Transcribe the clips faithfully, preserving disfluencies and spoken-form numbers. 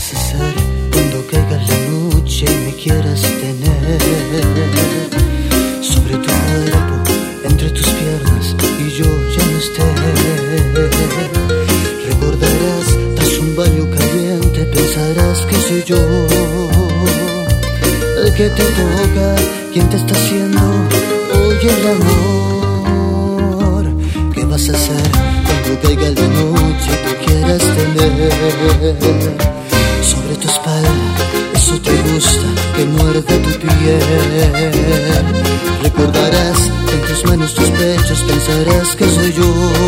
vas a hacer cuando caiga la noche y me quieras tener sobre tu cuerpo, entre tus piernas y yo ya no esté? Recordarás tras un baño caliente, pensarás que soy yo el que te toca, quien te está haciendo hoy el amor. ¿Qué vas a hacer cuando caiga la noche y te quieras tener sobre tu espalda? Eso te gusta, que muerda tu piel. Recordarás en tus manos, tus pechos, pensarás que soy yo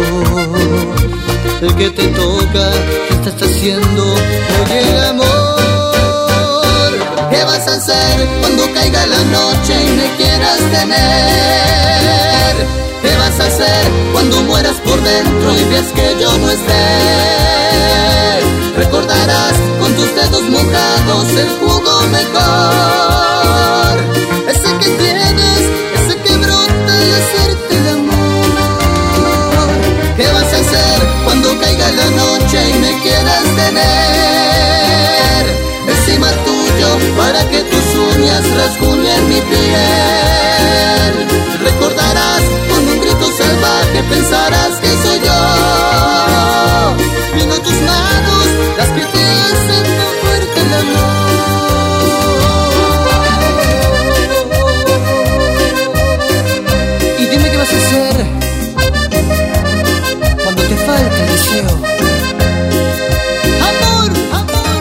el que te toca, quien te está haciendo hoy el amor. ¿Qué vas a hacer cuando caiga la noche y me quieras tener? ¿Qué vas a hacer cuando mueras por dentro y veas que yo no esté? Recordarás con tus dedos mojados el jugo mejor, ese que tienes, ese que brota al hacerte el amor. ¿Qué vas a hacer cuando caiga la noche y me quieras tener encima tuyo para que tus uñas rasguñen mi piel? Recordarás con un grito salvaje, pensarás que soy yo, viendo tus manos, las que te hacen tan fuerte el amor. Y dime qué vas a hacer cuando te falte el deseo. Amor, amor,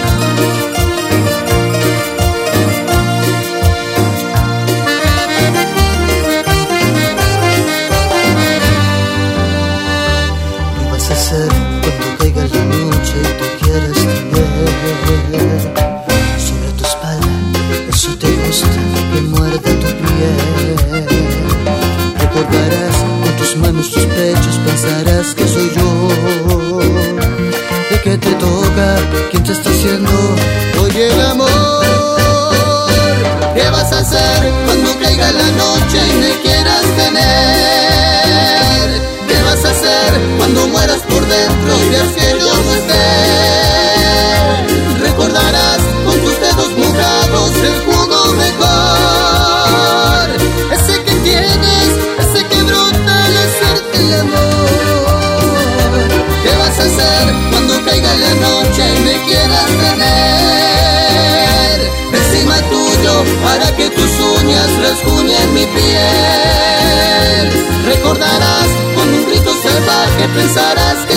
¿qué vas a hacer cuando caiga la noche y te quieras tener sobre tu espalda? Eso te gusta, que muerda tu piel. Recordarás con tus manos, tus pechos, pensarás que soy yo el que te toca, quien te está haciendo hoy el amor. ¿Qué vas a hacer cuando caiga la noche y me quieras tener? ¿Qué vas a hacer cuando mueras por dentro y veas que yo no esté? Recordarás con tus dedos mojados el jugo mejor, ese que tienes, ese que brota al hacerte el amor. ¿Qué vas a hacer cuando caiga la noche y me quieras tener encima tuyo para que tus uñas rasguñen mi piel? Recordarás con un grito salvaje, pensarás que